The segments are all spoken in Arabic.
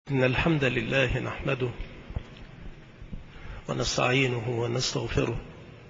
إن الحمد لله نحمده ونستعينه ونستغفره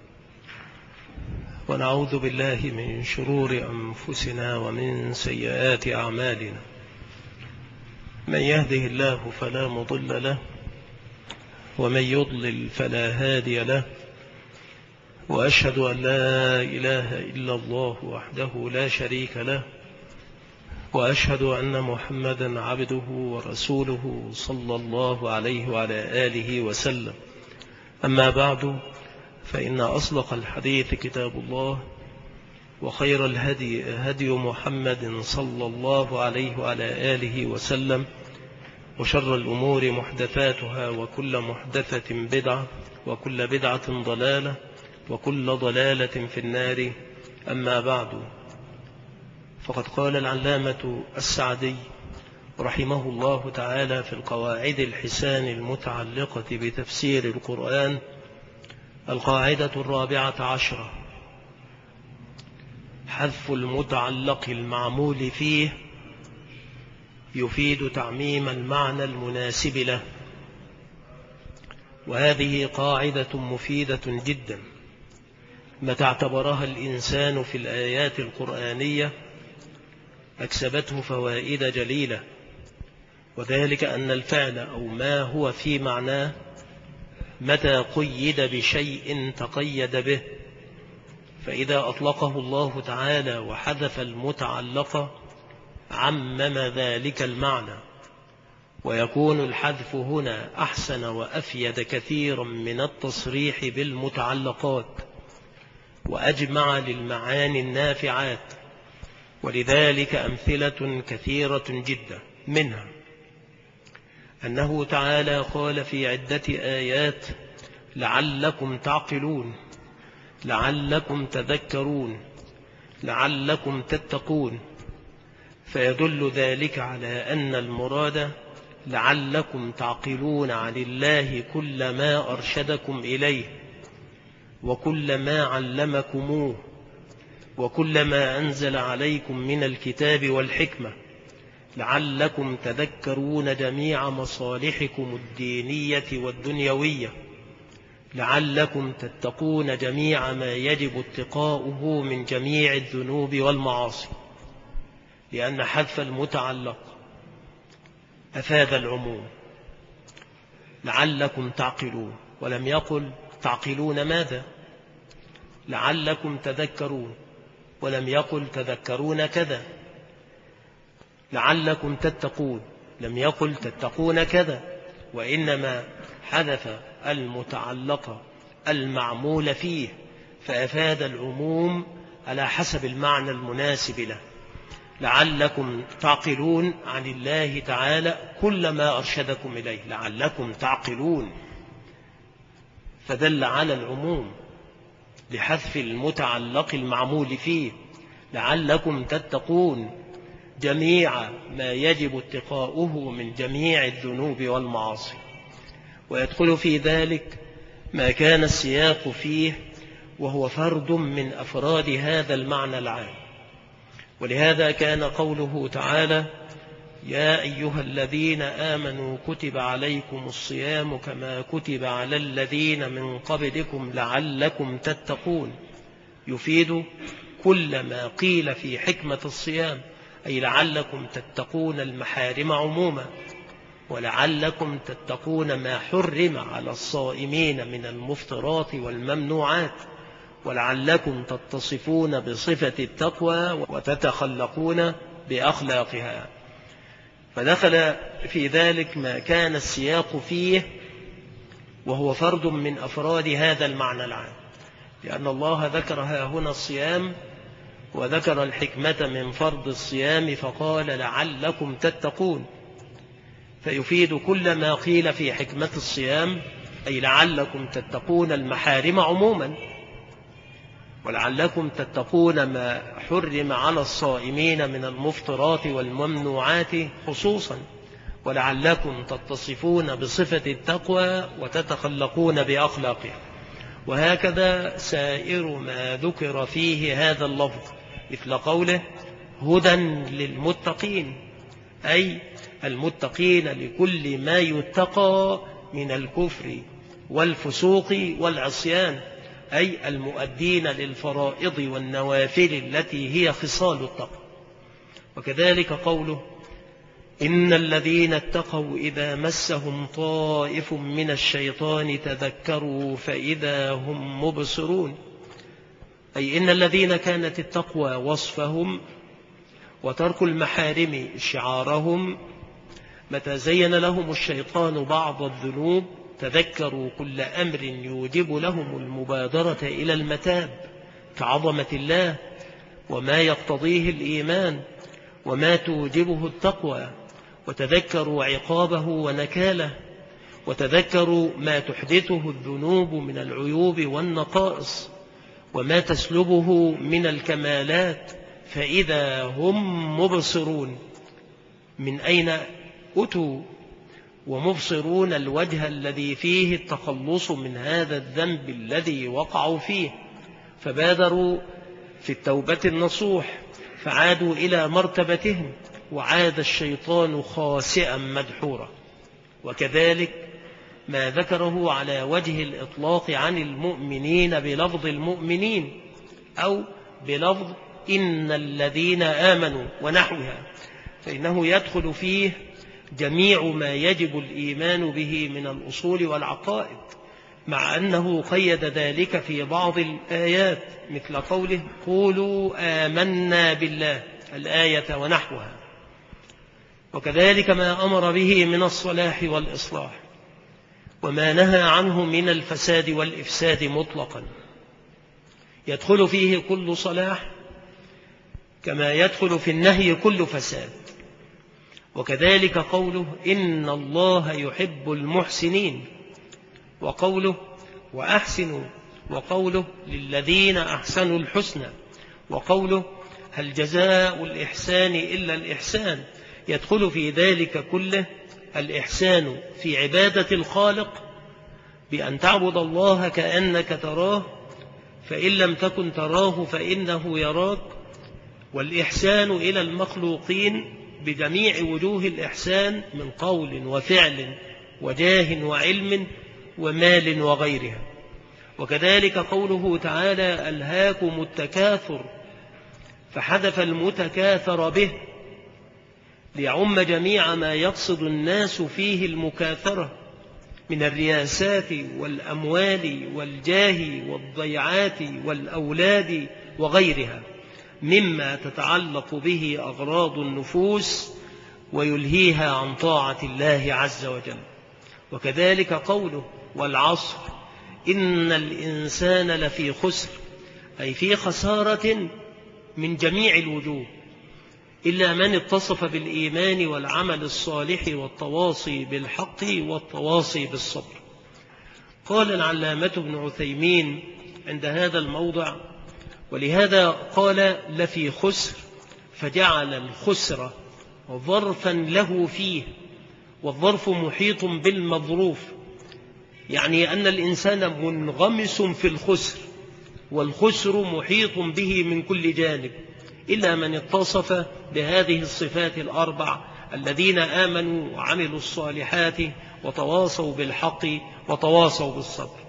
ونعوذ بالله من شرور أنفسنا ومن سيئات أعمالنا. من يهده الله فلا مضل له ومن يضلل فلا هادي له، وأشهد أن لا إله إلا الله وحده لا شريك له، وأشهد أن محمدا عبده ورسوله صلى الله عليه وعلى آله وسلم. أما بعد، فإن أصدق الحديث كتاب الله، وخير الهدي هدي محمد صلى الله عليه وعلى آله وسلم، وشر الأمور محدثاتها، وكل محدثة بدعة، وكل بدعة ضلالة، وكل ضلالة في النار. أما بعد، فقد قال العلامة السعدي رحمه الله تعالى في القواعد الحسان المتعلقة بتفسير القرآن: القاعدة 14: حذف المتعلق المعمول فيه يفيد تعميم المعنى المناسب له. وهذه قاعدة مفيدة جدا متى اعتبرها الإنسان في الآيات القرآنية أكسبته فوائد جليلة، وذلك أن الفعل أو ما هو في معناه متى قيد بشيء تقيد به، فإذا أطلقه الله تعالى وحذف المتعلق عمم ذلك المعنى، ويكون الحذف هنا أحسن وأفيد كثيرا من التصريح بالمتعلقات، وأجمع للمعاني النافعات. ولذلك أمثلة كثيرة جدا، منها أنه تعالى قال في عدة آيات: لعلكم تعقلون، لعلكم تذكرون، لعلكم تتقون، فيدل ذلك على أن المراد لعلكم تعقلون عن الله كل ما أرشدكم إليه، وكل ما علمكموه، وكل ما أنزل عليكم من الكتاب والحكمة، لعلكم تذكرون جميع مصالحكم الدينية والدنيوية، لعلكم تتقون جميع ما يجب اتقاؤه من جميع الذنوب والمعاصي. لأن حذف المتعلق أفاد العموم، لعلكم تعقلون، ولم يقل تعقلون ماذا؟ لعلكم تذكرون، ولم يقل تذكرون كذا. لعلكم تتقون، لم يقل تتقون كذا، وإنما حذف المتعلق المعمول فيه فأفاد العموم على حسب المعنى المناسب له. لعلكم تعقلون عن الله تعالى كل ما أرشدكم إليه، لعلكم تعقلون، فدل على العموم لحذف المتعلق المعمول فيه. لعلكم تتقون جميع ما يجب اتقاؤه من جميع الذنوب والمعاصي. ويدخل في ذلك ما كان السياق فيه وهو فرد من أفراد هذا المعنى العام. ولهذا كان قوله تعالى: يا أيها الذين آمنوا كتب عليكم الصيام كما كتب على الذين من قبلكم لعلكم تتقون، يفيد كل ما قيل في حكمة الصيام، أي لعلكم تتقون المحارم عموما، ولعلكم تتقون ما حرم على الصائمين من المفطرات والممنوعات، ولعلكم تتصفون بصفة التقوى وتتخلقون بأخلاقها. فدخل في ذلك ما كان السياق فيه وهو فرد من أفراد هذا المعنى العام، لأن الله ذكرها هنا الصيام، وذكر الحكمة من فرض الصيام فقال لعلكم تتقون، فيفيد كل ما قيل في حكمة الصيام، أي لعلكم تتقون المحارم عموما، ولعلكم تتقون ما حرم على الصائمين من المفطرات والممنوعات خصوصا، ولعلكم تتصفون بصفة التقوى وتتخلقون بأخلاقها. وهكذا سائر ما ذكر فيه هذا اللفظ، مثل قوله: هدى للمتقين، أي المتقين لكل ما يتقى من الكفر والفسوق والعصيان، أي المؤدين للفرائض والنوافل التي هي خصال التقوى. وكذلك قوله إن الذين اتقوا إذا مسهم طائف من الشيطان تذكروا فإذا هم مبصرون، أي إن الذين كانت التقوى وصفهم وترك المحارم شعارهم، متى زين لهم الشيطان بعض الذنوب تذكروا كل أمر يوجب لهم المبادرة إلى المتاب كعظمة الله وما يقتضيه الإيمان وما توجبه التقوى، وتذكروا عقابه ونكاله، وتذكروا ما تحدثه الذنوب من العيوب والنقائص وما تسلبه من الكمالات، فإذا هم مبصرون. من أين أتوا؟ ومبصرون الوجه الذي فيه التخلص من هذا الذنب الذي وقعوا فيه، فبادروا في التوبة النصوح فعادوا إلى مرتبتهم، وعاد الشيطان خاسئا مدحورا. وكذلك ما ذكره على وجه الإطلاق عن المؤمنين بلفظ المؤمنين أو بلفظ إن الذين آمنوا ونحوها، فإنه يدخل فيه جميع ما يجب الإيمان به من الأصول والعقائد، مع أنه قيد ذلك في بعض الآيات مثل قوله قولوا آمنا بالله الآية ونحوها. وكذلك ما أمر به من الصلاح والإصلاح، وما نهى عنه من الفساد والإفساد مطلقا، يدخل فيه كل صلاح كما يدخل في النهي كل فساد. وكذلك قوله إن الله يحب المحسنين، وقوله وأحسنوا، وقوله للذين أحسنوا الحسنى، وقوله هل جزاء الإحسان إلا الإحسان، يدخل في ذلك كله الإحسان في عبادة الخالق بأن تعبد الله كأنك تراه، فإن لم تكن تراه فإنه يراك، والإحسان إلى المخلوقين بجميع وجوه الإحسان من قول وفعل وجاه وعلم ومال وغيرها. وكذلك قوله تعالى ألهاكم التكاثر، فحذف المتكاثر به ليعم جميع ما يقصد الناس فيه المكاثرة من الرياسات والأموال والجاه والضيعات والأولاد وغيرها مما تتعلق به أغراض النفوس ويلهيها عن طاعة الله عز وجل. وكذلك قوله والعصر إن الإنسان لفي خسر، أي في خسارة من جميع الوجوه إلا من اتصف بالإيمان والعمل الصالح والتواصي بالحق والتواصي بالصبر. قال العلامة ابن عثيمين عند هذا الموضع ولهذا قال لفي خسر، فجعل الخسر ظرفا له فيه، والظرف محيط بالمظروف، يعني أن الإنسان منغمس في الخسر، والخسر محيط به من كل جانب إلا من اتصف بهذه الصفات الأربع الذين آمنوا وعملوا الصالحات وتواصوا بالحق وتواصوا بالصبر.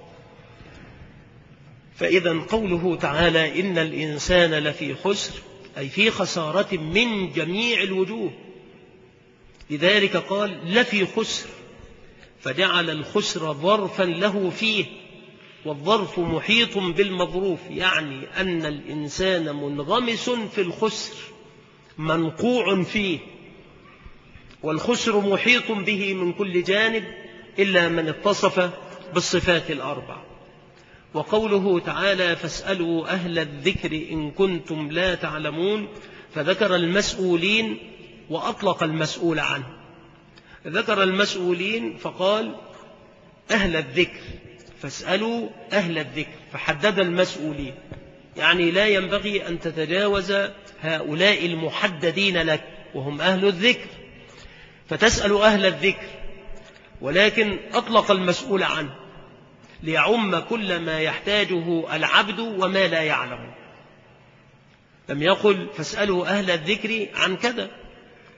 فإذا قوله تعالى إن الإنسان لفي خسر أي في خسارة من جميع الوجوه، لذلك قال لفي خسر، فجعل الخسر ظرفا له فيه، والظرف محيط بالمظروف، يعني أن الإنسان منغمس في الخسر منقوع فيه، والخسر محيط به من كل جانب إلا من اتصف بالصفات الأربع. وقوله تعالى فاسألوا أهل الذكر إن كنتم لا تعلمون، فذكر المسؤولين وأطلق المسؤول عنه. ذكر المسؤولين فقال أهل الذكر، فاسألوا أهل الذكر، فحدد المسؤولين، يعني لا ينبغي أن تتجاوز هؤلاء المحددين لك وهم أهل الذكر، فتسأل أهل الذكر، ولكن أطلق المسؤول عنه ليعم كل ما يحتاجه العبد وما لا يعلم. لم يقل فاسألوا أهل الذكر عن كذا،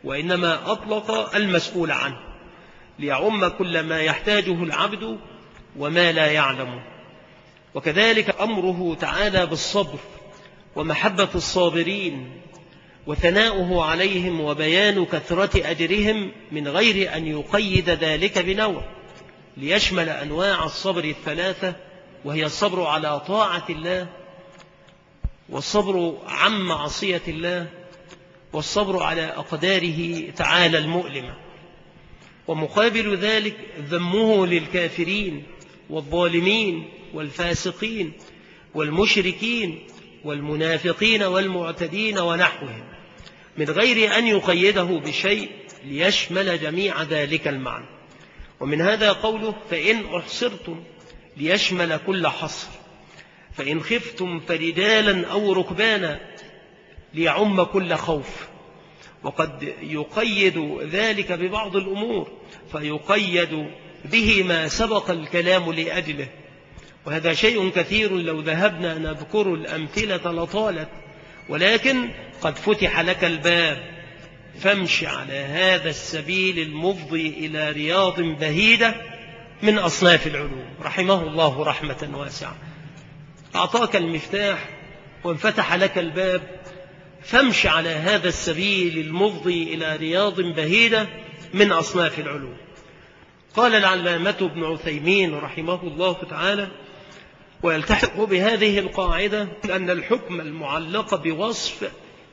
وإنما أطلق المسؤول عنه ليعم كل ما يحتاجه العبد وما لا يعلمه. وكذلك أمره تعالى بالصبر ومحبة الصابرين وثناؤه عليهم وبيان كثرة أجرهم من غير أن يقيد ذلك بنوع، ليشمل أنواع الصبر الثلاثة، وهي الصبر على طاعة الله، والصبر عن معصية الله، والصبر على أقداره تعالى المؤلمة. ومقابل ذلك ذمه للكافرين والظالمين والفاسقين والمشركين والمنافقين والمعتدين ونحوهم، من غير أن يقيده بشيء ليشمل جميع ذلك المعنى. ومن هذا قوله فإن أحصرتم، ليشمل كل حصر، فإن خفتم فرجالا أو ركبانا، ليعم كل خوف. وقد يقيد ذلك ببعض الأمور فيقيد به ما سبق الكلام لأجله، وهذا شيء كثير لو ذهبنا نذكر الأمثلة لطالت، ولكن قد فتح لك الباب، فامش على هذا السبيل المفضي إلى رياض بهيدة من أصناف العلوم، رحمه الله رحمة واسعة. أعطاك المفتاح وانفتح لك الباب، فامش على هذا السبيل المفضي إلى رياض بهيدة من أصناف العلوم. قال العلامة ابن عثيمين رحمه الله تعالى: ويلتحق بهذه القاعدة أن الحكم المعلق بوصف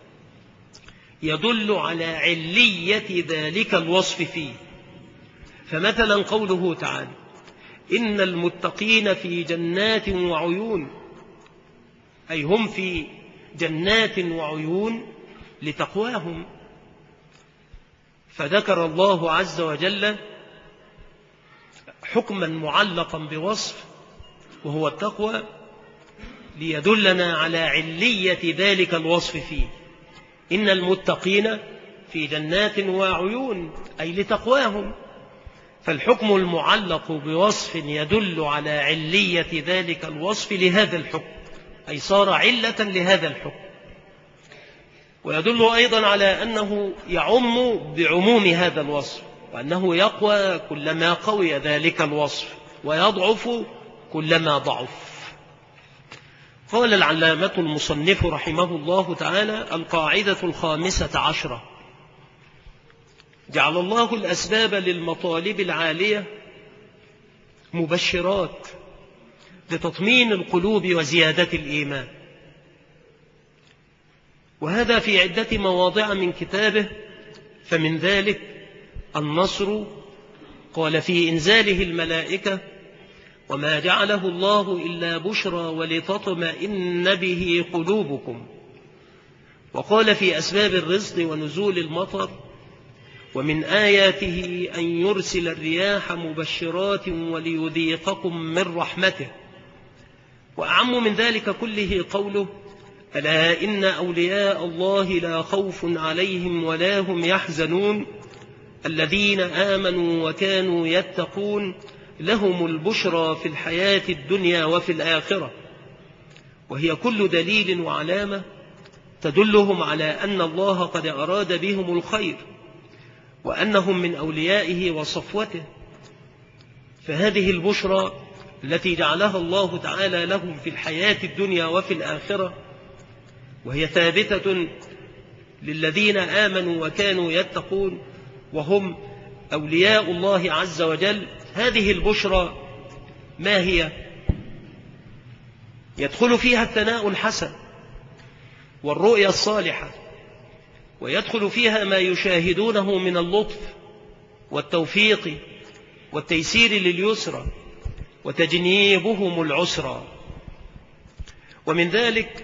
يدل على علية ذلك الوصف فيه. فمثلا قوله تعالى: إن المتقين في جنات وعيون، أي هم في جنات وعيون لتقواهم. فذكر الله عز وجل حكما معلقا بوصف وهو التقوى ليدلنا على علية ذلك الوصف فيه. إن المتقين في جنات وعيون أي لتقواهم، فالحكم المعلق بوصف يدل على علية ذلك الوصف لهذا الحكم، أي صار علة لهذا الحكم. ويدل أيضا على أنه يعم بعموم هذا الوصف، وأنه يقوى كلما قوي ذلك الوصف ويضعف كلما ضعف. قال العلامة المصنف رحمه الله تعالى: القاعدة 15 جعل الله الأسباب للمطالب العالية مبشرات لتطمين القلوب وزيادة الإيمان، وهذا في عدة مواضع من كتابه. فمن ذلك النصر، قال في إنزاله الملائكة: وما جعله الله إلا بشرى ولتطمئن به قلوبكم. وقال في أسباب الرزق ونزول المطر: ومن آياته أن يرسل الرياح مبشرات وليذيقكم من رحمته. وأعم من ذلك كله قوله: ألا إن أولياء الله لا خوف عليهم ولا هم يحزنون الذين آمنوا وكانوا يتقون لهم البشرى في الحياة الدنيا وفي الآخرة. وهي كل دليل وعلامة تدلهم على أن الله قد أراد بهم الخير وأنهم من أوليائه وصفوته. فهذه البشرى التي جعلها الله تعالى لهم في الحياة الدنيا وفي الآخرة، وهي ثابتة للذين آمنوا وكانوا يتقون وهم أولياء الله عز وجل. هذه البشرى ما هي؟ يدخل فيها الثناء الحسن والرؤيا الصالحة، ويدخل فيها ما يشاهدونه من اللطف والتوفيق والتيسير لليسرى وتجنيبهم العسرى. ومن ذلك،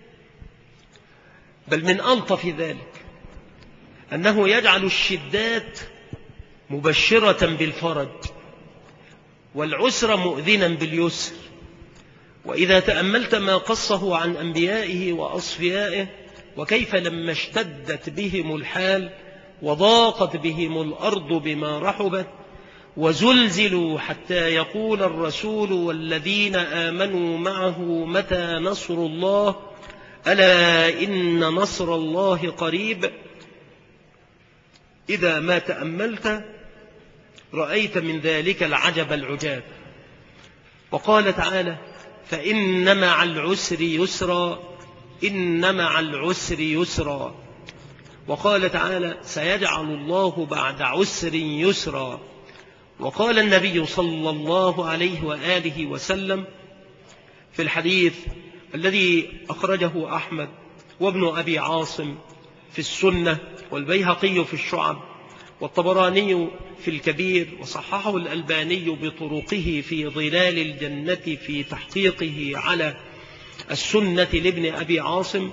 بل من ألطف ذلك، أنه يجعل الشدات مبشرة بالفرج والعسر مؤذنا باليسر. وإذا تأملت ما قصه عن أنبيائه وأصفيائه، وكيف لما اشتدت بهم الحال وضاقت بهم الأرض بما رحبت وزلزلوا حتى يقول الرسول والذين آمنوا معه متى نصر الله ألا إن نصر الله قريب، إذا ما تأملت رأيت من ذلك العجب العجاب. وقال تعالى: فإن مع العسر يسرا، إن مع العسر يسرا. وقال تعالى: سيجعل الله بعد عسر يسرا. وقال النبي صلى الله عليه وآله وسلم في الحديث الذي أخرجه أحمد وابن أبي عاصم في السنة والبيهقي في الشعب والطبراني في الكبير وصححه الألباني بطرقه في ظلال الجنة في تحقيقه على السنة لابن أبي عاصم،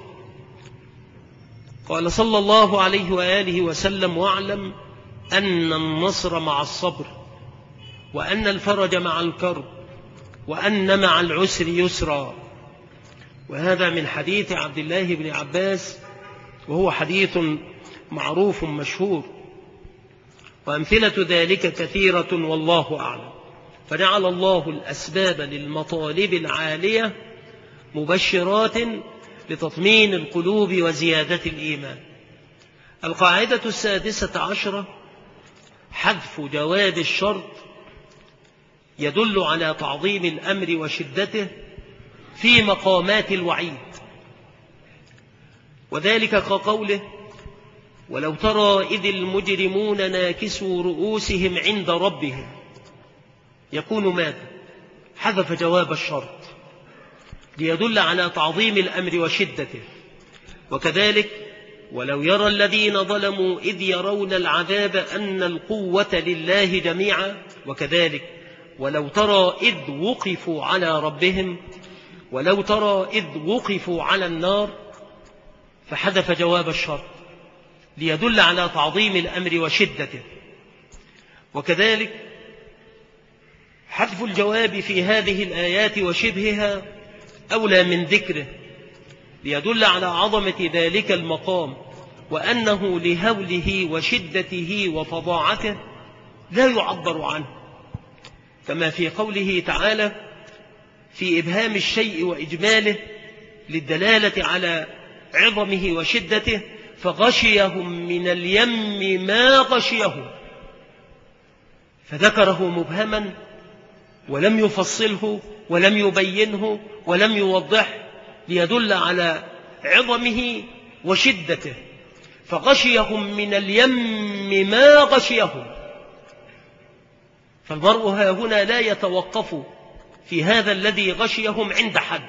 قال صلى الله عليه وآله وسلم: واعلم أن النصر مع الصبر، وأن الفرج مع الكرب، وأن مع العسر يسرا. وهذا من حديث عبد الله بن عباس، وهو حديث معروف مشهور، وأمثلة ذلك كثيرة والله أعلم. فجعل الله الأسباب للمطالب العالية مبشرات لتطمين القلوب وزيادة الإيمان. القاعدة 16 حذف جواب الشرط يدل على تعظيم الأمر وشدته في مقامات الوعيد، وذلك كقوله: ولو ترى إذ المجرمون ناكسوا رؤوسهم عند ربهم، يكون ماذا؟ حذف جواب الشرط ليدل على تعظيم الأمر وشدته. وكذلك: ولو يرى الذين ظلموا إذ يرون العذاب أن القوة لله جميعا. وكذلك: ولو ترى إذ وقفوا على ربهم، ولو ترى إذ وقفوا على النار، فحذف جواب الشرط ليدل على تعظيم الأمر وشدته. وكذلك حذف الجواب في هذه الآيات وشبهها أولى من ذكره ليدل على عظمة ذلك المقام، وأنه لهوله وشدته وفظاعته لا يعبر عنه، كما في قوله تعالى في إبهام الشيء وإجماله للدلالة على عظمه وشدته: فغشيهم من اليم ما غشيهم. فذكره مبهما ولم يفصله ولم يبينه ولم يوضحه ليدل على عظمه وشدته. فغشيهم من اليم ما غشيهم. فالمرء ها هنا لا يتوقف في هذا الذي غشيهم عند حد.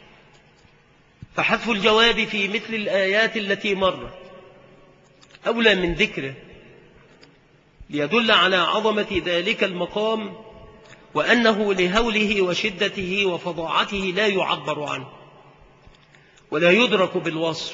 فحذف الجواب في مثل الآيات التي مرت أولى من ذكره ليدل على عظمة ذلك المقام، وأنه لهوله وشدته وفظاعته لا يعبر عنه ولا يدرك بالوصف.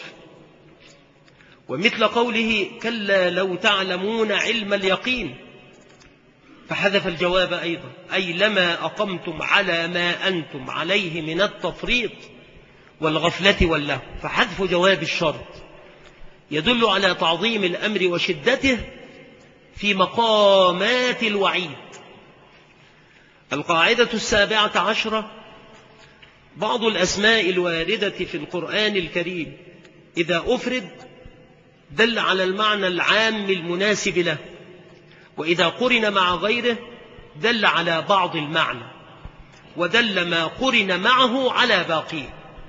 ومثل قوله: كلا لو تعلمون علم اليقين، فحذف الجواب أيضا، أي لما أقمتم على ما أنتم عليه من التفريط والغفلة واللهو. فحذف جواب الشرط يدل على تعظيم الأمر وشدته في مقامات الوعيد. القاعدة 17 بعض الأسماء الواردة في القرآن الكريم إذا أفرد دل على المعنى العام المناسب له، وإذا قرن مع غيره دل على بعض المعنى، ودل ما قرن معه على باقيه.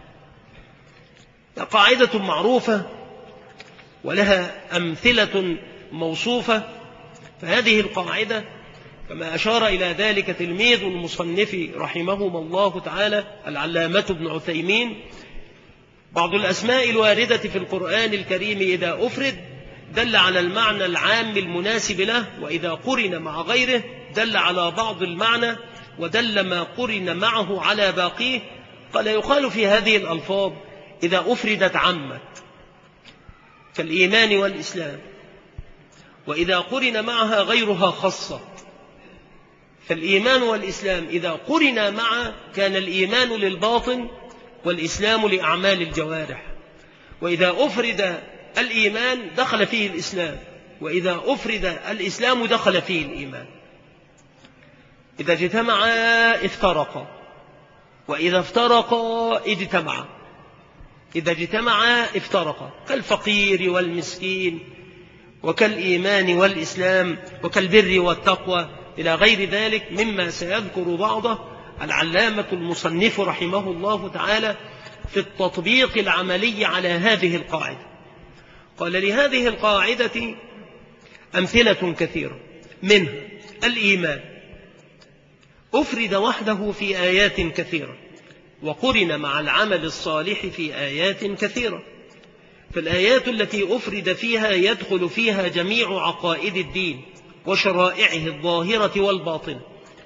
قاعدة معروفة ولها أمثلة موصوفة. فهذه القاعدة كما أشار إلى ذلك تلميذ المصنف رحمهم الله تعالى العلامة ابن عثيمين: بعض الأسماء الواردة في القرآن الكريم إذا أفرد دل على المعنى العام المناسب له، وإذا قرن مع غيره دل على بعض المعنى، ودل ما قرن معه على باقيه. قال: يقال في هذه الألفاظ إذا أفردت عمت كالإيمان والإسلام، وإذا قرن معها غيرها خصت. فالإيمان والإسلام إذا قرن معا كان الإيمان للباطن والإسلام لأعمال الجوارح، وإذا أفرد الإيمان دخل فيه الإسلام، وإذا أفرد الإسلام دخل فيه الإيمان. إذا اجتمعا افترقا، وإذا افترقا اجتمعا. إذا اجتمعا افترقا، كالفقير والمسكين وكالإيمان والإسلام وكالبر والتقوى إلى غير ذلك مما سيذكر بعضه العلامة المصنف رحمه الله تعالى في التطبيق العملي على هذه القاعدة. قال: لهذه القاعدة أمثلة كثيرة، منها الإيمان أفرد وحده في آيات كثيرة، وقرن مع العمل الصالح في آيات كثيرة. فالآيات التي أفرد فيها يدخل فيها جميع عقائد الدين وشرائعه الظاهرة والباطنة،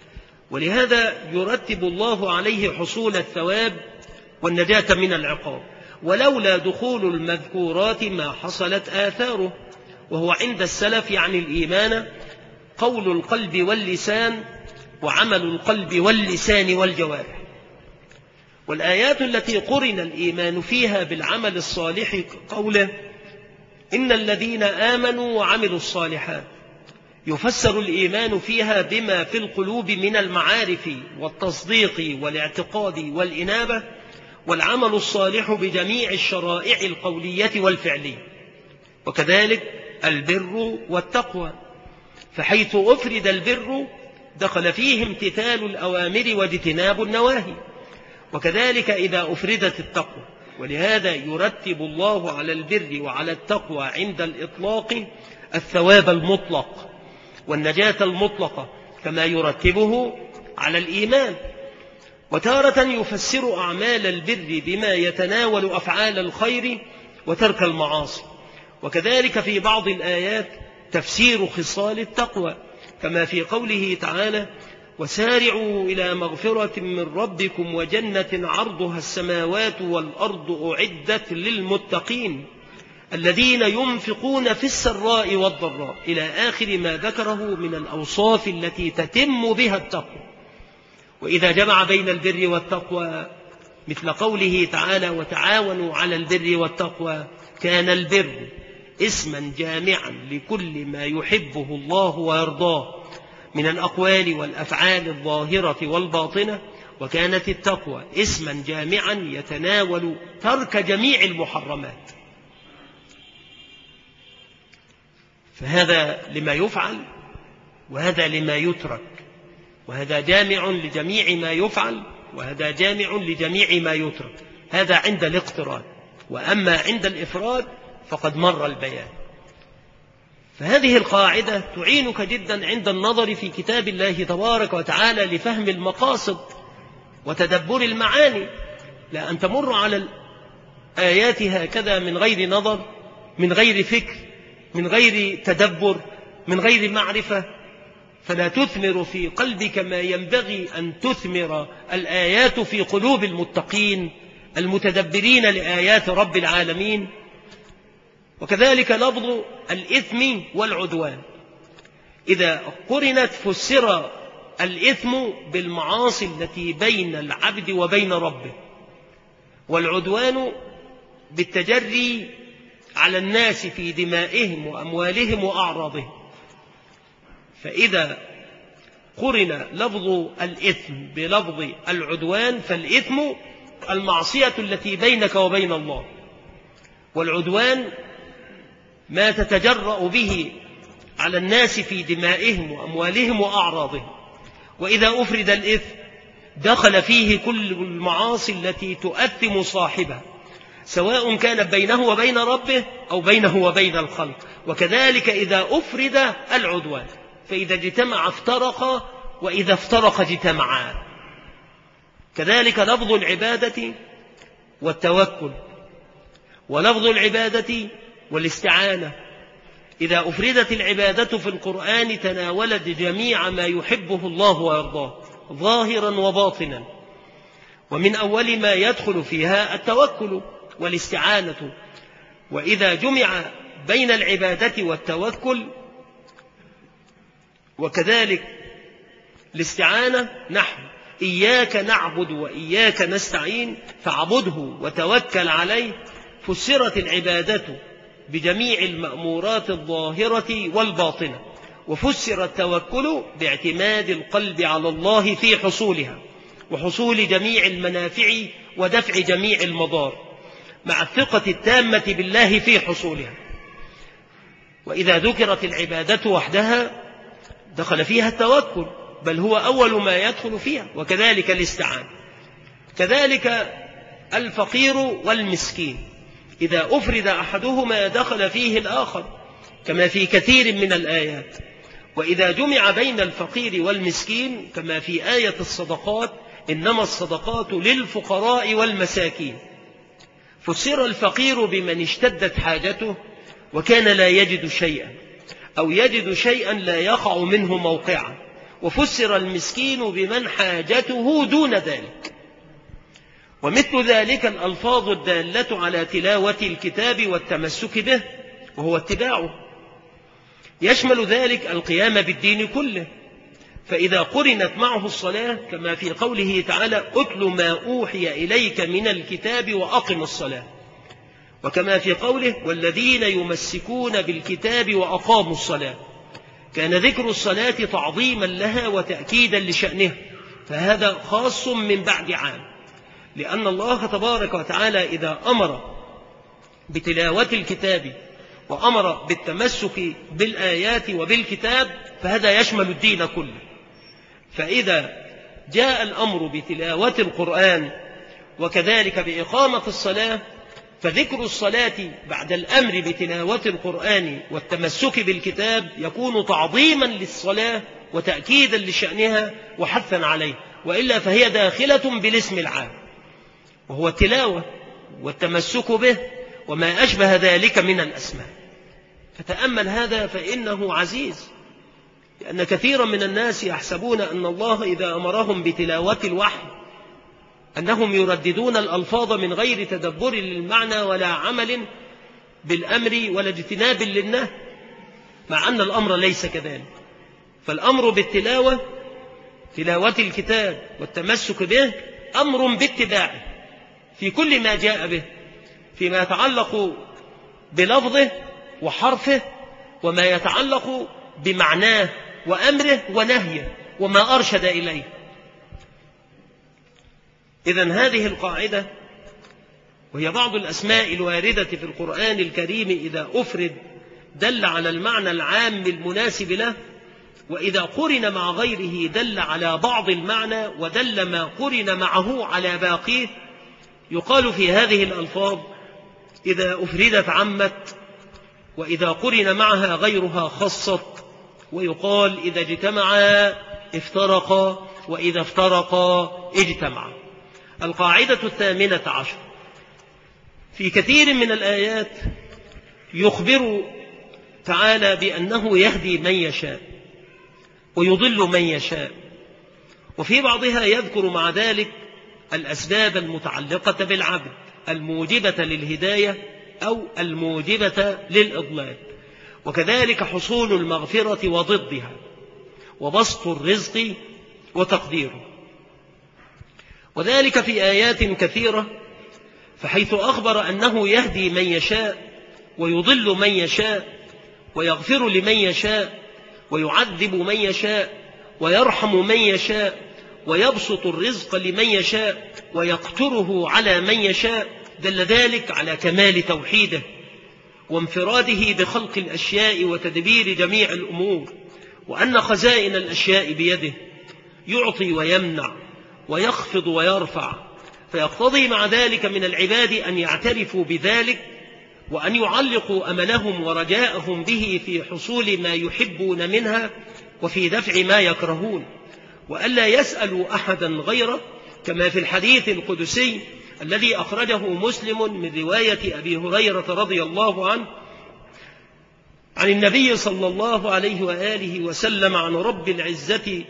ولهذا يرتب الله عليه حصول الثواب والنجاة من العقاب، ولولا دخول المذكورات ما حصلت آثاره. وهو عند السلف يعني الإيمان قول القلب واللسان وعمل القلب واللسان والجوارح. والآيات التي قرن الإيمان فيها بالعمل الصالح قوله: إن الذين آمنوا وعملوا الصالحات، يفسر الإيمان فيها بما في القلوب من المعارف والتصديق والاعتقاد والإنابة، والعمل الصالح بجميع الشرائع القولية والفعلية، وكذلك البر والتقوى. فحيث أفرد البر دخل فيه امتثال الأوامر واجتناب النواهي، وكذلك إذا أفردت التقوى. ولهذا يرتب الله على البر وعلى التقوى عند الإطلاق الثواب المطلق والنجاة المطلقة، كما يرتبه على الإيمان. وتارة يفسر أعمال البر بما يتناول أفعال الخير وترك المعاصي، وكذلك في بعض الآيات تفسير خصال التقوى، كما في قوله تعالى: وسارعوا إلى مغفرة من ربكم وجنة عرضها السماوات والأرض أعدت للمتقين الذين ينفقون في السراء والضراء، إلى آخر ما ذكره من الأوصاف التي تتم بها التقوى. وإذا جمع بين البر والتقوى مثل قوله تعالى: وتعاونوا على البر والتقوى، كان البر اسما جامعا لكل ما يحبه الله ويرضاه من الأقوال والأفعال الظاهرة والباطنة، وكانت التقوى اسما جامعا يتناول ترك جميع المحرمات. فهذا لما يفعل وهذا لما يترك، وهذا جامع لجميع ما يفعل وهذا جامع لجميع ما يترك. هذا عند الاقتران، وأما عند الإفراد فقد مر البيان. فهذه القاعدة تعينك جدا عند النظر في كتاب الله تبارك وتعالى لفهم المقاصد وتدبر المعاني، لا أن تمر على الآيات هكذا من غير نظر، من غير فكر، من غير تدبر، من غير معرفة، فلا تثمر في قلبك ما ينبغي أن تثمر الآيات في قلوب المتقين المتدبرين لآيات رب العالمين. وكذلك لفظ الإثم والعدوان، إذا قرنت فسر الإثم بالمعاصي التي بين العبد وبين ربه، والعدوان بالتجري على الناس في دمائهم وأموالهم وأعراضهم. فإذا قرن لفظ الإثم بلفظ العدوان، فالإثم المعصية التي بينك وبين الله، والعدوان ما تتجرأ به على الناس في دمائهم وأموالهم وأعراضهم. وإذا أفرد الإثم دخل فيه كل المعاصي التي تؤثم صاحبها، سواء كانت بينه وبين ربه أو بينه وبين الخلق. وكذلك إذا أفرد العدوان، فإذا اجتمع افترق، وإذا افترق اجتمعا. كذلك لفظ العبادة والتوكل، ولفظ العبادة والاستعانة. إذا أفردت العبادة في القرآن تناولت جميع ما يحبه الله ويرضاه ظاهرا وباطنا، ومن أول ما يدخل فيها التوكل والاستعانة. وإذا جمع بين العبادة والتوكل وكذلك الاستعانة، نحو إياك نعبد وإياك نستعين فاعبده وتوكل عليه، فسرت العبادة بجميع المأمورات الظاهرة والباطنة، وفسر التوكل باعتماد القلب على الله في حصولها وحصول جميع المنافع ودفع جميع المضار، مع الثقة التامة بالله في حصولها. وإذا ذكرت العبادة وحدها دخل فيها التوكل، بل هو أول ما يدخل فيها، وكذلك الاستعانة. كذلك الفقير والمسكين إذا أفرد أحدهما دخل فيه الآخر كما في كثير من الآيات. وإذا جمع بين الفقير والمسكين كما في آية الصدقات إنما الصدقات للفقراء والمساكين، فسر الفقير بمن اشتدت حاجته وكان لا يجد شيئا، أو يجد شيئا لا يقع منه موقعا، وفسر المسكين بمن حاجته دون ذلك. ومثل ذلك الألفاظ الدالة على تلاوة الكتاب والتمسك به وهو اتباعه، يشمل ذلك القيام بالدين كله، فإذا قرنت معه الصلاة كما في قوله تعالى أتل ما أوحي إليك من الكتاب وأقم الصلاة، وكما في قوله والذين يمسكون بالكتاب وأقاموا الصلاة، كان ذكر الصلاة تعظيما لها وتأكيدا لشأنها، فهذا خاص من بعد عام، لأن الله تبارك وتعالى إذا أمر بتلاوة الكتاب وأمر بالتمسك بالآيات وبالكتاب فهذا يشمل الدين كله. فإذا جاء الأمر بتلاوة القرآن وكذلك بإقامة الصلاة، فذكر الصلاة بعد الأمر بتلاوة القرآن والتمسك بالكتاب يكون تعظيما للصلاة وتأكيدا لشأنها وحثا عليه، وإلا فهي داخلة بالاسم العام وهو التلاوة والتمسك به وما أشبه ذلك من الأسماء. فتأمل هذا فإنه عزيز، لأن كثيرا من الناس يحسبون أن الله إذا أمرهم بتلاوة الوحي أنهم يرددون الألفاظ من غير تدبر للمعنى ولا عمل بالأمر ولا اجتناب للنهي، مع أن الأمر ليس كذلك. فالأمر بالتلاوة تلاوة الكتاب والتمسك به أمر باتباعه في كل ما جاء به، فيما يتعلق بلفظه وحرفه وما يتعلق بمعناه وأمره ونهيه وما أرشد إليه. إذن هذه القاعدة وهي بعض الأسماء الواردة في القرآن الكريم إذا أفرد دل على المعنى العام المناسب له، وإذا قرن مع غيره دل على بعض المعنى ودل ما قرن معه على باقيه. يقال في هذه الألفاظ إذا أفردت عمت، وإذا قرن معها غيرها خصت، ويقال إذا اجتمعا افترقا وإذا افترقا اجتمعا. القاعدة 18 في كثير من الآيات يخبر تعالى بأنه يهدي من يشاء ويضل من يشاء، وفي بعضها يذكر مع ذلك الأسباب المتعلقة بالعبد الموجبة للهداية أو الموجبة للإضلال، وكذلك حصول المغفرة وضدها وبسط الرزق وتقديره، وذلك في آيات كثيرة. فحيث أخبر أنه يهدي من يشاء ويضل من يشاء ويغفر لمن يشاء ويعذب من يشاء ويرحم من يشاء ويبسط الرزق لمن يشاء ويقتره على من يشاء، دل ذلك على كمال توحيده وانفراده بخلق الأشياء وتدبير جميع الأمور، وأن خزائن الأشياء بيده يعطي ويمنع ويخفض ويرفع. فيقتضي مع ذلك من العباد أن يعترفوا بذلك وأن يعلقوا أملهم ورجاءهم به في حصول ما يحبون منها وفي دفع ما يكرهون، وألا يسألوا أحدا غيره، كما في الحديث القدسي الذي أخرجه مسلم من رواية أبي هريرة رضي الله عنه عن النبي صلى الله عليه وآله وسلم عن رب العزة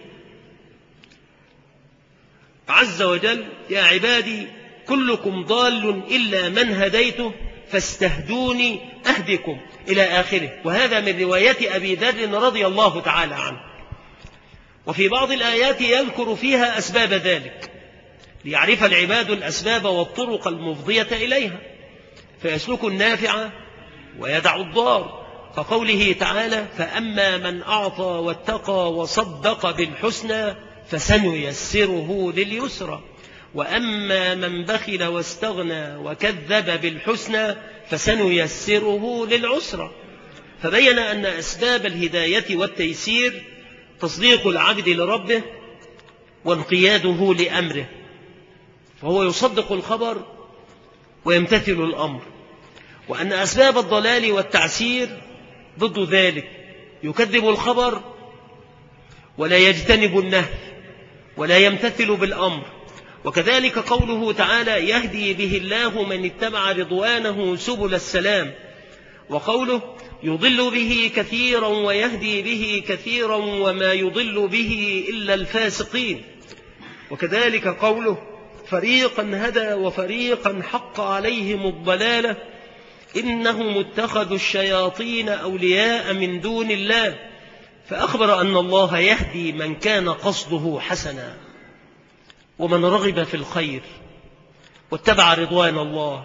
عز وجل: يا عبادي كلكم ضال إلا من هديته فاستهدوني أهدكم، إلى آخره. وهذا من رواية أبي ذر رضي الله تعالى عنه. وفي بعض الآيات يذكر فيها أسباب ذلك ليعرف العباد الأسباب والطرق المفضية إليها، فيسلك النافع ويدع الضار، كقوله تعالى: فأما من أعطى واتقى وصدق بالحسنى فسنيسره لليسرى، وأما من بخل واستغنى وكذب بالحسنى فسنيسره للعسرى. فبين أن أسباب الهداية والتيسير تصديق العبد لربه وانقياده لأمره، فهو يصدق الخبر ويمتثل الأمر. وأن أسباب الضلال والتعسير ضد ذلك، يكذب الخبر ولا يجتنب النهي ولا يمتثل بالأمر. وكذلك قوله تعالى: يهدي به الله من اتبع رضوانه سبل السلام، وقوله: يضل به كثيرا ويهدي به كثيرا وما يضل به إلا الفاسقين. وكذلك قوله: فريقا هدى وفريقا حق عليهم الضلالة إنهم اتخذوا الشياطين أولياء من دون الله، فأخبر أن الله يهدي من كان قصده حسنا، ومن رغب في الخير واتبع رضوان الله،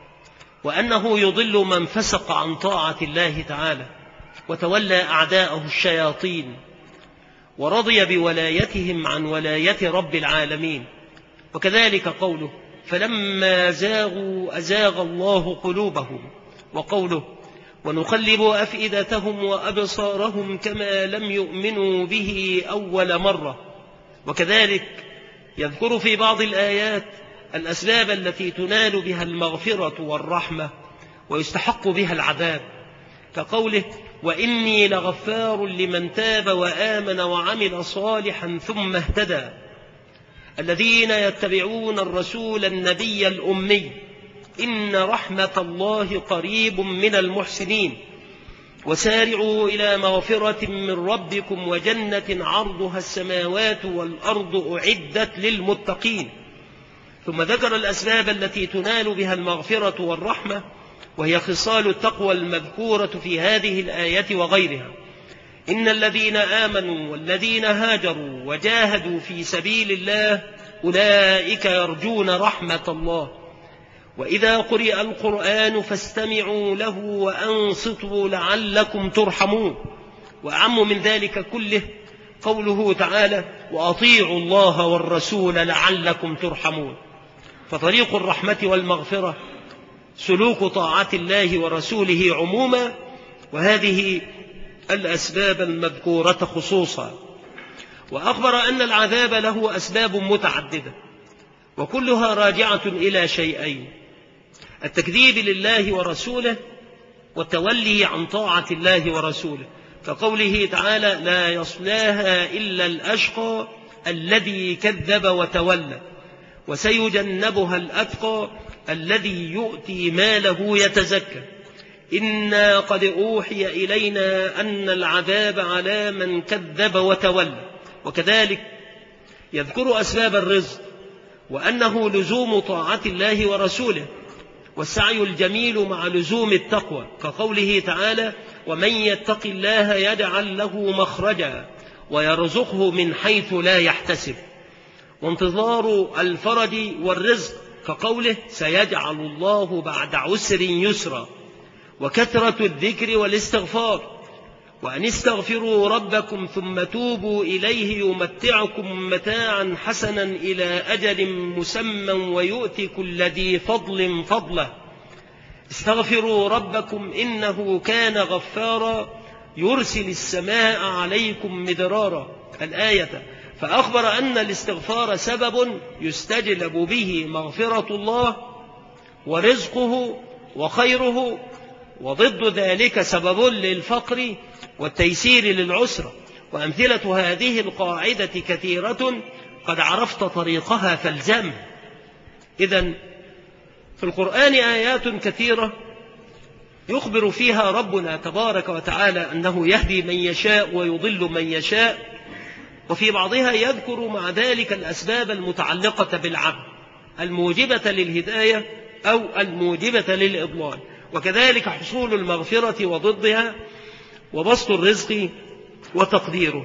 وأنه يضل من فسق عن طاعة الله تعالى وتولى أعداءه الشياطين ورضي بولايتهم عن ولاية رب العالمين. وكذلك قوله: فلما زاغوا أزاغ الله قلوبهم، وقوله: ونقلب أفئدتهم وأبصارهم كما لم يؤمنوا به أول مرة. وكذلك يذكر في بعض الآيات الأسباب التي تنال بها المغفرة والرحمة ويستحق بها العذاب، كقوله: وإني لغفار لمن تاب وآمن وعمل صالحا ثم اهتدى، الذين يتبعون الرسول النبي الأمي إن رحمة الله قريب من المحسنين، وسارعوا إلى مغفرة من ربكم وجنة عرضها السماوات والأرض أعدت للمتقين. ثم ذكر الأسباب التي تنال بها المغفرة والرحمة، وهي خصال التقوى المذكورة في هذه الآية وغيرها: إن الذين آمنوا والذين هاجروا وجاهدوا في سبيل الله أولئك يرجون رحمة الله، وإذا قرئ القرآن فاستمعوا له وأنصتوا لعلكم ترحمون. وأعم من ذلك كله قوله تعالى: وأطيعوا الله والرسول لعلكم ترحمون. فطريق الرحمة والمغفرة سلوك طاعة الله ورسوله عموما، وهذه الأسباب المذكورة خصوصا. وأخبر أن العذاب له أسباب متعددة، وكلها راجعة إلى شيئين: التكذيب لله ورسوله والتولي عن طاعة الله ورسوله، كقوله تعالى: لا يصلاها إلا الأشقى الذي كذب وتولى، وسيجنبها الأتقى الذي يؤتي ماله يتزكى، إنا قد أوحي إلينا أن العذاب على من كذب وتولى. وكذلك يذكر أسباب الرزق، وأنه لزوم طاعة الله ورسوله، والسعي الجميل مع لزوم التقوى، كقوله تعالى: ومن يتق الله يجعل له مخرجا ويرزقه من حيث لا يحتسب. وانتظار الفرج والرزق، كقوله: سيجعل الله بعد عسر يسرا. وكثرة الذكر والاستغفار، وأن استغفروا ربكم ثم توبوا إليه يمتعكم متاعا حسنا إلى أجل مسمى ويؤتي كل ذي فضل فضله. استغفروا ربكم إنه كان غفارا يرسل السماء عليكم مدرارا، الآية. فأخبر أن الاستغفار سبب يستجلب به مغفرة الله ورزقه وخيره، وضد ذلك سبب للفقر والتيسير للعسرة. وأمثلة هذه القاعدة كثيرة، قد عرفت طريقها فالزم. إذن في القرآن آيات كثيرة يخبر فيها ربنا تبارك وتعالى أنه يهدي من يشاء ويضل من يشاء، وفي بعضها يذكر مع ذلك الأسباب المتعلقة بالعبد الموجبة للهداية أو الموجبة للإضلال، وكذلك حصول المغفرة وضدها، وبسط الرزق وتقديره.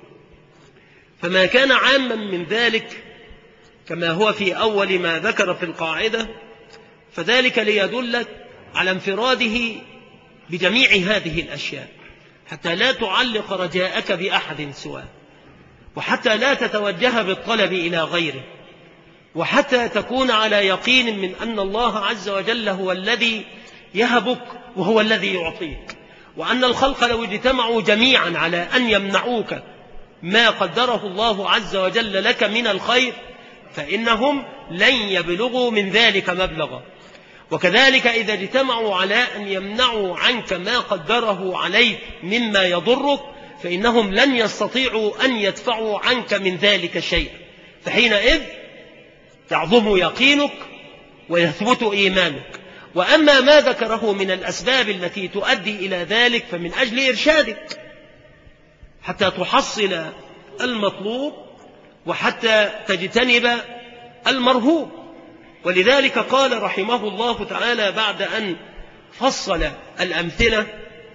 فما كان عاما من ذلك كما هو في أول ما ذكر في القاعدة، فذلك ليدلك على انفراده بجميع هذه الأشياء، حتى لا تعلق رجاءك بأحد سواه، وحتى لا تتوجه بالطلب إلى غيره، وحتى تكون على يقين من أن الله عز وجل هو الذي يهبك وهو الذي يعطيك، وأن الخلق لو اجتمعوا جميعا على أن يمنعوك ما قدره الله عز وجل لك من الخير فإنهم لن يبلغوا من ذلك مبلغا. وكذلك إذا اجتمعوا على أن يمنعوا عنك ما قدره عليك مما يضرك فإنهم لن يستطيعوا أن يدفعوا عنك من ذلك شيئا، فحينئذ تعظم يقينك ويثبت إيمانك. وأما ما ذكره من الأسباب التي تؤدي إلى ذلك فمن أجل إرشادك حتى تحصل المطلوب وحتى تجتنب المرهوب. ولذلك قال رحمه الله تعالى بعد أن فصل الأمثلة: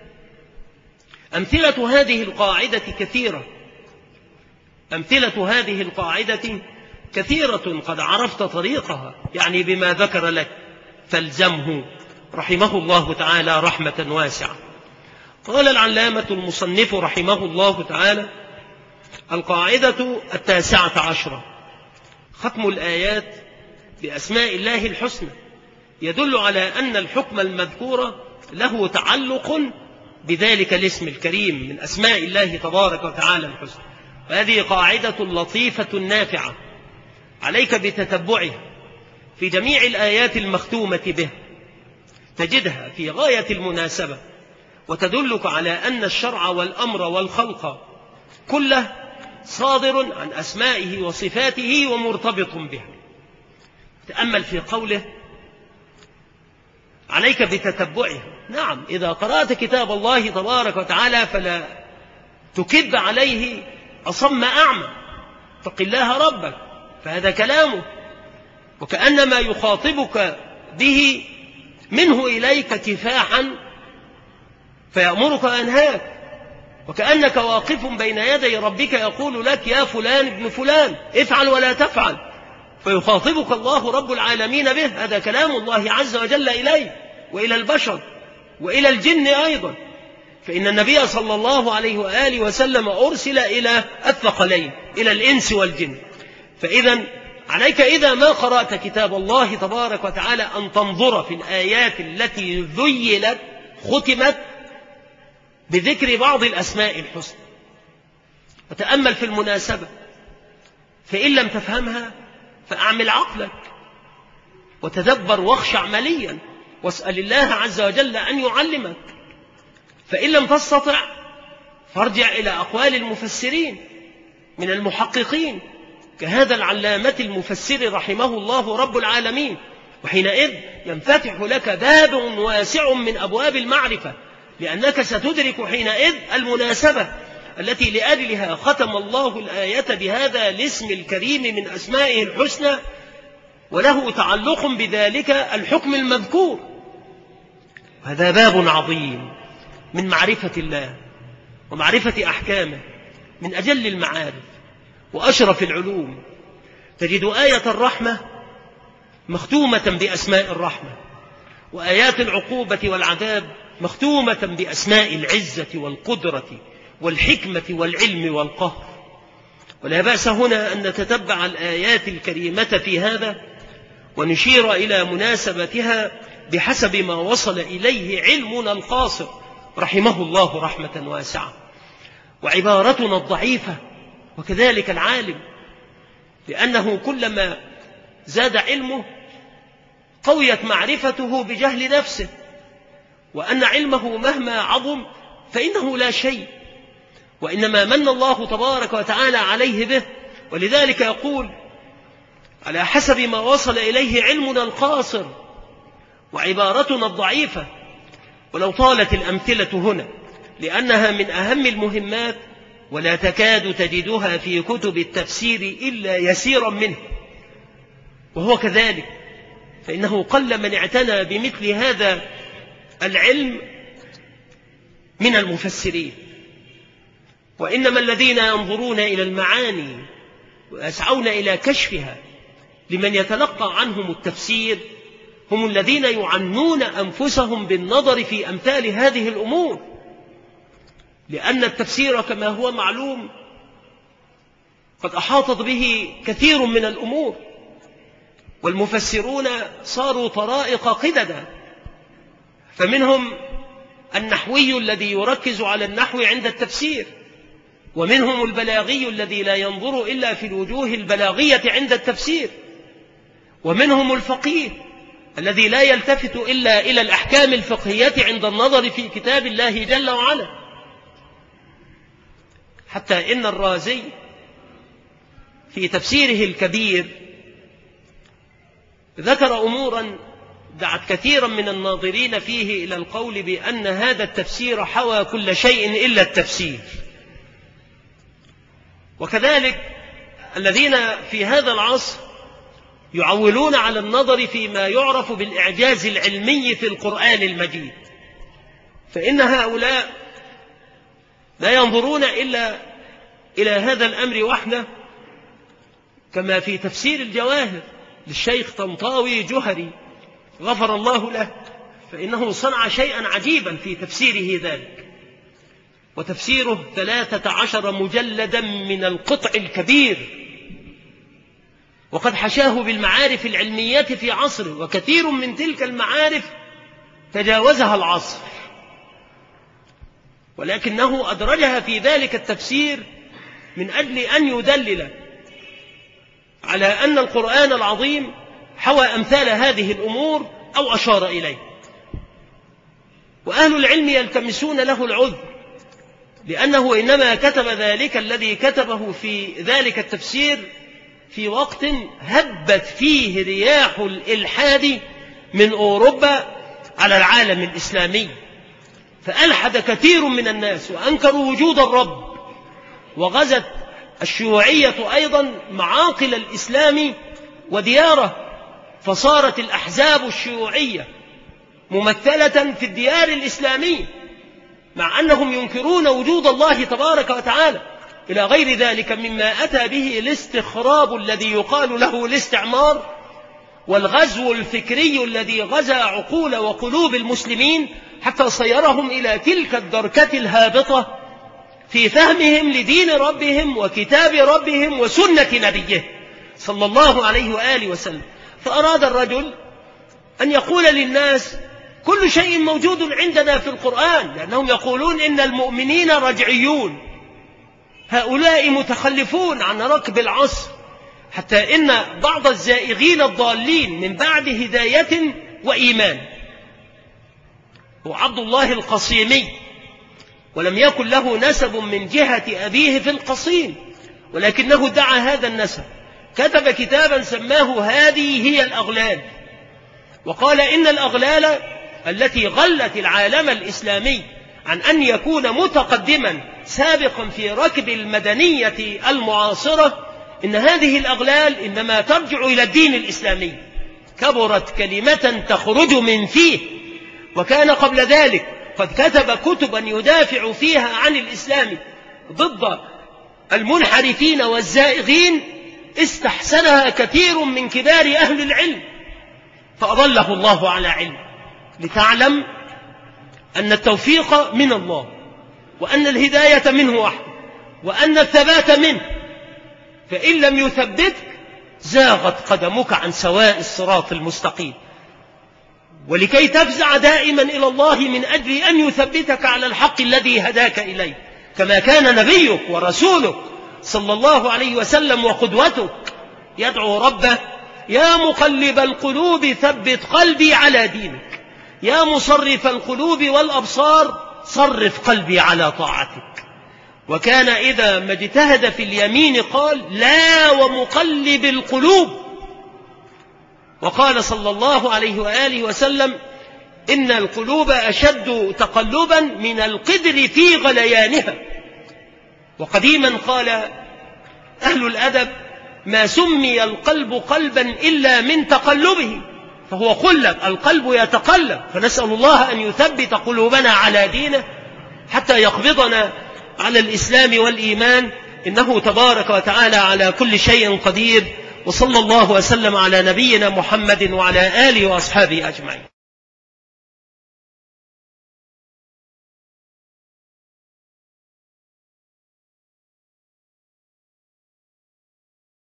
أمثلة هذه القاعدة كثيرة، أمثلة هذه القاعدة كثيرة قد عرفت طريقها، يعني بما ذكر لك فالزمه رحمه الله تعالى رحمة واسعة. قال العلامة المصنف رحمه الله تعالى: القاعدة 19 ختم الآيات بأسماء الله الحسنى يدل على أن الحكم المذكور له تعلق بذلك الاسم الكريم من أسماء الله تبارك وتعالى الحسنى. وهذه قاعدة لطيفة نافعة عليك بتتبعها في جميع الآيات المختومة به، تجدها في غاية المناسبة وتدلك على أن الشرع والأمر والخلق كله صادر عن أسمائه وصفاته ومرتبط بها. تأمل في قوله: عليك بتتبعها. نعم، إذا قرأت كتاب الله تبارك وتعالى فلا تكب عليه أصم أعمى، اتق الله ربك، فهذا كلامه، وكأنما يخاطبك به منه إليك كفاحا فيأمرك وينهاك، وكأنك واقف بين يدي ربك يقول لك: يا فلان ابن فلان افعل ولا تفعل، فيخاطبك الله رب العالمين به. هذا كلام الله عز وجل إليه وإلى البشر وإلى الجن أيضا، فإن النبي صلى الله عليه وآله وسلم أرسل إلى الثقلين، إلى الإنس والجن. فإذا عليك إذا ما قرأت كتاب الله تبارك وتعالى أن تنظر في الآيات التي ذيلت ختمت بذكر بعض الأسماء الحسنى، وتأمل في المناسبة، فإن لم تفهمها فأعمل عقلك وتدبر واخشع مليا واسأل الله عز وجل أن يعلمك. فإن لم تستطع فارجع إلى أقوال المفسرين من المحققين كهذا العلامة المفسر رحمه الله رب العالمين، وحينئذ ينفتح لك باب واسع من أبواب المعرفة، لأنك ستدرك حينئذ المناسبة التي لأجلها ختم الله الآية بهذا الاسم الكريم من أسمائه الحسنى، وله تعلق بذلك الحكم المذكور. هذا باب عظيم من معرفة الله ومعرفة أحكامه، من أجل المعارف وأشرف العلوم. تجد آية الرحمة مختومة بأسماء الرحمة، وآيات العقوبة والعذاب مختومة بأسماء العزة والقدرة والحكمة والعلم والقهر. ولا بأس هنا أن نتتبع الآيات الكريمة في هذا ونشير إلى مناسبتها بحسب ما وصل إليه علمنا القاصر رحمه الله رحمة واسعة، وعبارتنا الضعيفة وكذلك العالم، لأنه كلما زاد علمه قويت معرفته بجهل نفسه، وأن علمه مهما عظم فإنه لا شيء، وإنما من الله تبارك وتعالى عليه به. ولذلك يقول: على حسب ما وصل إليه علمنا القاصر وعبارتنا الضعيفة. ولو طالت الأمثلة هنا لأنها من أهم المهمات، ولا تكاد تجدها في كتب التفسير إلا يسيرا منه، وهو كذلك، فإنه قل من اعتنى بمثل هذا العلم من المفسرين، وإنما الذين ينظرون إلى المعاني ويسعون إلى كشفها لمن يتلقى عنهم التفسير هم الذين يعنون أنفسهم بالنظر في أمثال هذه الأمور، لأن التفسير كما هو معلوم قد أحاطت به كثير من الأمور، والمفسرون صاروا طرائق قددا، فمنهم النحوي الذي يركز على النحو عند التفسير، ومنهم البلاغي الذي لا ينظر إلا في الوجوه البلاغية عند التفسير، ومنهم الفقيه الذي لا يلتفت إلا إلى الأحكام الفقهية عند النظر في كتاب الله جل وعلا. حتى إن الرازي في تفسيره الكبير ذكر أمورا دعت كثيرا من الناظرين فيه إلى القول بأن هذا التفسير حوى كل شيء إلا التفسير. وكذلك الذين في هذا العصر يعولون على النظر فيما يعرف بالإعجاز العلمي في القرآن المجيد، فإن هؤلاء لا ينظرون إلا إلى هذا الأمر وحده، كما في تفسير الجواهر للشيخ طنطاوي جهري غفر الله له، فإنه صنع شيئا عجيبا في تفسيره ذلك، وتفسيره 13 مجلدا من القطع الكبير، وقد حشاه بالمعارف العلمية في عصره، وكثير من تلك المعارف تجاوزها العصر، ولكنه أدرجها في ذلك التفسير من أجل أن يدلل على أن القرآن العظيم حوى أمثال هذه الأمور أو أشار إليه. وأهل العلم يلتمسون له العذر، لأنه إنما كتب ذلك الذي كتبه في ذلك التفسير في وقت هبت فيه رياح الإلحاد من أوروبا على العالم الإسلامي، فألحد كثير من الناس وأنكروا وجود الرب، وغزت الشيوعية أيضا معاقل الإسلام ودياره، فصارت الأحزاب الشيوعية ممثلة في الديار الإسلامية مع أنهم ينكرون وجود الله تبارك وتعالى، إلى غير ذلك مما أتى به الاستخراب الذي يقال له الاستعمار، والغزو الفكري الذي غزا عقول وقلوب المسلمين حتى صيرهم إلى تلك الدركة الهابطة في فهمهم لدين ربهم وكتاب ربهم وسنة نبيه صلى الله عليه وآله وسلم. فأراد الرجل أن يقول للناس كل شيء موجود عندنا في القرآن، لأنهم يقولون إن المؤمنين رجعيون، هؤلاء متخلفون عن ركب العصر، حتى إن بعض الزائغين الضالين من بعد هداية وإيمان هو عبد الله القصيمي، ولم يكن له نسب من جهة أبيه في القصيم، ولكنه ادعى هذا النسب، كتب كتابا سماه هذه هي الأغلال، وقال إن الأغلال التي غلت العالم الإسلامي عن أن يكون متقدما سابقا في ركب المدنية المعاصرة، إن هذه الأغلال إنما ترجع إلى الدين الإسلامي، كبرت كلمة تخرج من فيه، وكان قبل ذلك قد كتب كتبا يدافع فيها عن الإسلام ضد المنحرفين والزائغين استحسنها كثير من كبار أهل العلم، فأضله الله على علم، لتعلم أن التوفيق من الله، وأن الهداية منه وحده، وأن الثبات منه، فإن لم يثبتك زاغت قدمك عن سواء الصراط المستقيم. ولكي تفزع دائما إلى الله من أجل أن يثبتك على الحق الذي هداك إليه، كما كان نبيك ورسولك صلى الله عليه وسلم وقدوتك يدعو ربه: يا مقلب القلوب ثبت قلبي على دينك، يا مصرف القلوب والأبصار صرف قلبي على طاعتك. وكان إذا ما اجتهد في اليمين قال: لا ومقلب القلوب. وقال صلى الله عليه وآله وسلم: إن القلوب أشد تقلبا من القدر في غليانها. وقديما قال أهل الأدب: ما سمي القلب قلبا إلا من تقلبه، فهو قلب، القلب يتقلب، فنسأل الله أن يثبت قلوبنا على دينه حتى يقبضنا على الإسلام والإيمان، إنه تبارك وتعالى على كل شيء قدير. وصلى الله وسلم على نبينا محمد وعلى آله وأصحابه أجمعين.